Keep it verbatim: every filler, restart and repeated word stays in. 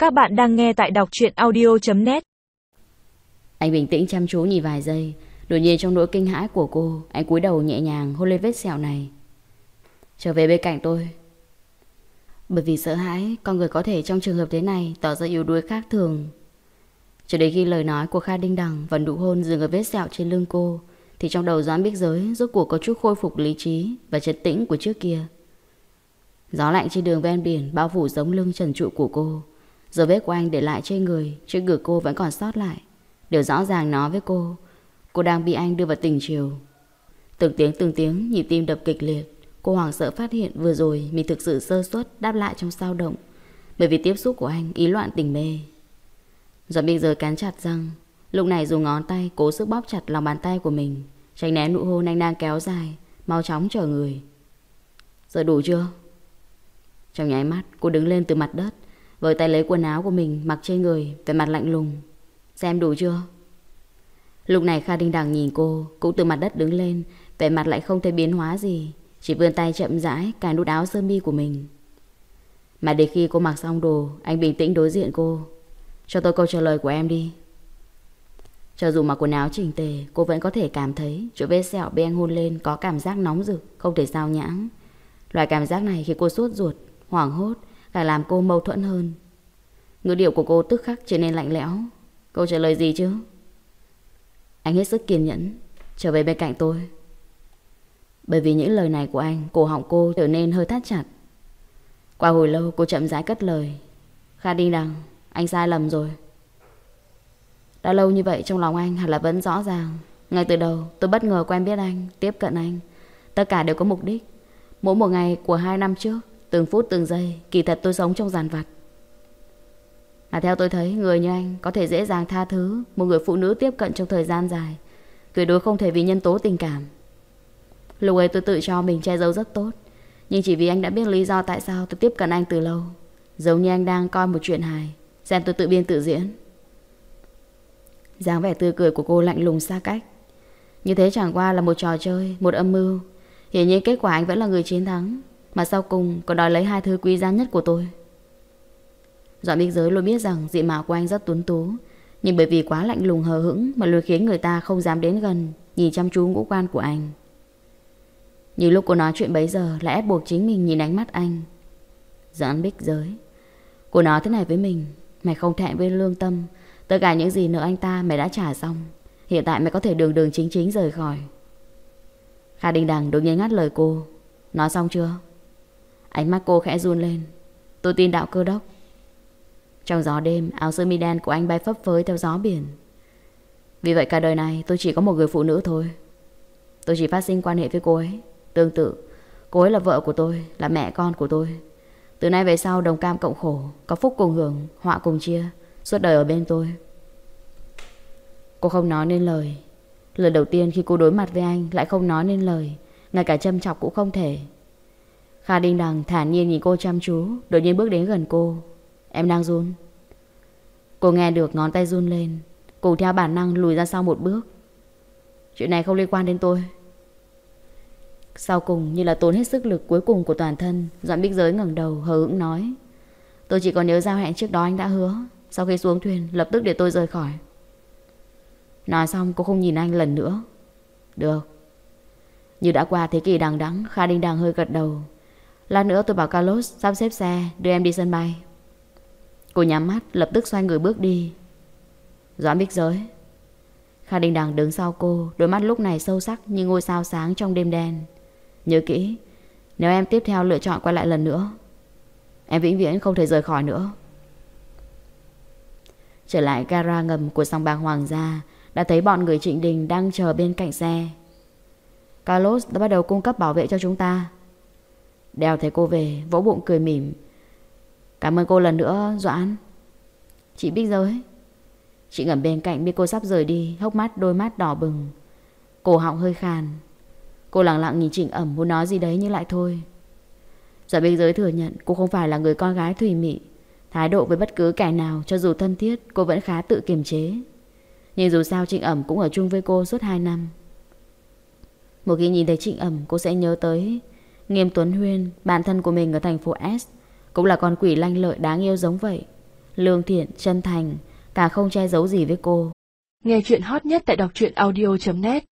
Các bạn đang nghe tại đọc truyện audio chấm net. Anh bình tĩnh chăm chú nhìn vài giây. Đột nhiên trong nỗi kinh hãi của cô, anh cúi đầu nhẹ nhàng hôn lên vết sẹo này. Trở về bên cạnh tôi. Bởi vì sợ hãi, con người có thể trong trường hợp thế này tỏ ra yếu đuối khác thường. Cho đến khi lời nói của Kha Đinh Đằng và nụ hôn dừng ở vết sẹo trên lưng cô, thì trong đầu Doãn Bích Giới rốt cuộc có chút khôi phục lý trí và trấn tĩnh của trước kia. Gió lạnh trên đường ven biển bao phủ giống lưng trần trụi của cô. Dấu vết của anh để lại trên người, trên ngực cô vẫn còn sót lại. Điều rõ ràng nói với cô, cô đang bị anh đưa vào tình chiều. Từng tiếng từng tiếng nhịp tim đập kịch liệt. Cô hoảng sợ phát hiện vừa rồi mình thực sự sơ suất đáp lại trong sao động, bởi vì tiếp xúc của anh ý loạn tình mê. Doãn Bích Giới cắn chặt răng, lúc này dùng ngón tay cố sức bóp chặt lòng bàn tay của mình, tránh né nụ hôn anh đang kéo dài, mau chóng chờ người. Giờ đủ chưa? Trong nháy mắt cô đứng lên từ mặt đất, với tay lấy quần áo của mình mặc trên người, vẻ mặt lạnh lùng. Xem đủ chưa? Lúc này Kha Đinh Đằng nhìn cô, cũng từ mặt đất đứng lên, vẻ mặt lại không thấy biến hóa gì, chỉ vươn tay chậm rãi cài nút áo sơ mi của mình. Mà để khi cô mặc xong đồ, anh bình tĩnh đối diện cô. Cho tôi câu trả lời của em đi. Cho dù mặc quần áo chỉnh tề, cô vẫn có thể cảm thấy chỗ vết sẹo bị anh hôn lên có cảm giác nóng rực, không thể sao nhãng. Loại cảm giác này khi cô sốt ruột, hoảng hốt, càng làm cô mâu thuẫn hơn. Ngữ điệu của cô tức khắc trở nên lạnh lẽo. Câu trả lời gì chứ? Anh hết sức kiên nhẫn. Trở về bên cạnh tôi. Bởi vì những lời này của anh, cổ họng cô trở nên hơi thắt chặt. Qua hồi lâu cô chậm rãi cất lời. Kha Đinh Đằng, anh sai lầm rồi. Đã lâu như vậy trong lòng anh hẳn là vẫn rõ ràng. Ngay từ đầu tôi bất ngờ quen biết anh, tiếp cận anh. Tất cả đều có mục đích. Mỗi một ngày của hai năm trước, từng phút từng giây, kỳ thật tôi sống trong dằn vặt. Mà theo tôi thấy, người như anh có thể dễ dàng tha thứ một người phụ nữ tiếp cận trong thời gian dài, tuyệt đối không thể vì nhân tố tình cảm. Lúc ấy tôi tự cho mình che giấu rất tốt, nhưng chỉ vì anh đã biết lý do tại sao tôi tiếp cận anh từ lâu. Giống như anh đang coi một chuyện hài, xem tôi tự biên tự diễn. Dáng vẻ tươi cười của cô lạnh lùng xa cách. Như thế chẳng qua là một trò chơi, một âm mưu. Hiển nhiên kết quả anh vẫn là người chiến thắng, mà sau cùng còn đòi lấy hai thứ quý giá nhất của tôi. Doãn Bích Giới luôn biết rằng diện mạo của anh rất tuấn tú, nhưng bởi vì quá lạnh lùng hờ hững mà luôn khiến người ta không dám đến gần, nhìn chăm chú ngũ quan của anh. Như lúc cô nói chuyện bấy giờ là ép buộc chính mình nhìn ánh mắt anh. Doãn Bích Giới, cô nói thế này với mình, mày không thẹn với lương tâm. Tất cả những gì nợ anh ta mày đã trả xong, hiện tại mày có thể đường đường chính chính rời khỏi. Kha Đinh Đằng đột nhiên ngắt lời cô. Nói xong chưa? Ánh mắt cô khẽ run lên. Tôi tin đạo cơ đốc. Trong gió đêm, áo sơ mi đen của anh bay phấp phới theo gió biển. Vì vậy cả đời này tôi chỉ có một người phụ nữ thôi. Tôi chỉ phát sinh quan hệ với cô ấy. Tương tự, cô ấy là vợ của tôi, là mẹ con của tôi. Từ nay về sau đồng cam cộng khổ, có phúc cùng hưởng, họa cùng chia, suốt đời ở bên tôi. Cô không nói nên lời. Lần đầu tiên khi cô đối mặt với anh lại không nói nên lời, ngay cả châm chọc cũng không thể. Kha Đinh Đằng thản nhiên nhìn cô chăm chú, đột nhiên bước đến gần cô. Em đang run. Cô nghe được ngón tay run lên, cùng theo bản năng lùi ra sau một bước. Chuyện này không liên quan đến tôi. Sau cùng như là tốn hết sức lực cuối cùng của toàn thân, Doãn Bích Giới ngẩng đầu hờ hững nói. Tôi chỉ còn nhớ giao hẹn trước đó anh đã hứa, sau khi xuống thuyền lập tức để tôi rời khỏi. Nói xong cô không nhìn anh lần nữa. Được. Như đã qua thế kỷ đằng đẵng, Kha Đinh Đằng hơi gật đầu. Lát nữa tôi bảo Carlos sắp xếp xe đưa em đi sân bay. Cô nhắm mắt lập tức xoay người bước đi. Doãn Bích Giới. Kha Đinh Đằng đứng sau cô, đôi mắt lúc này sâu sắc như ngôi sao sáng trong đêm đen. Nhớ kỹ, nếu em tiếp theo lựa chọn quay lại lần nữa, em vĩnh viễn không thể rời khỏi nữa. Trở lại gara ngầm của sòng bạc Hoàng gia, đã thấy bọn người Trịnh Đình đang chờ bên cạnh xe. Carlos đã bắt đầu cung cấp bảo vệ cho chúng ta. Đèo thấy cô về, vỗ bụng cười mỉm. Cảm ơn cô lần nữa, Doãn. Chị Bích Giới. Chị ngẩn bên cạnh biết cô sắp rời đi, hốc mắt đôi mắt đỏ bừng, cổ họng hơi khàn. Cô lặng lặng nhìn Trịnh Ẩm muốn nói gì đấy nhưng lại thôi. Doãn Bích Giới thừa nhận cô không phải là người con gái thùy mị. Thái độ với bất cứ kẻ nào cho dù thân thiết cô vẫn khá tự kiềm chế. Nhưng dù sao Trịnh Ẩm cũng ở chung với cô suốt hai năm. Một khi nhìn thấy Trịnh Ẩm cô sẽ nhớ tới Nghiêm Tuấn Huyên, bạn thân của mình ở thành phố S, cũng là con quỷ lanh lợi đáng yêu giống vậy. lương thiện, chân thành, càng không che giấu gì với cô. Nghe chuyện hot nhất tại đọc truyện audio chấm net.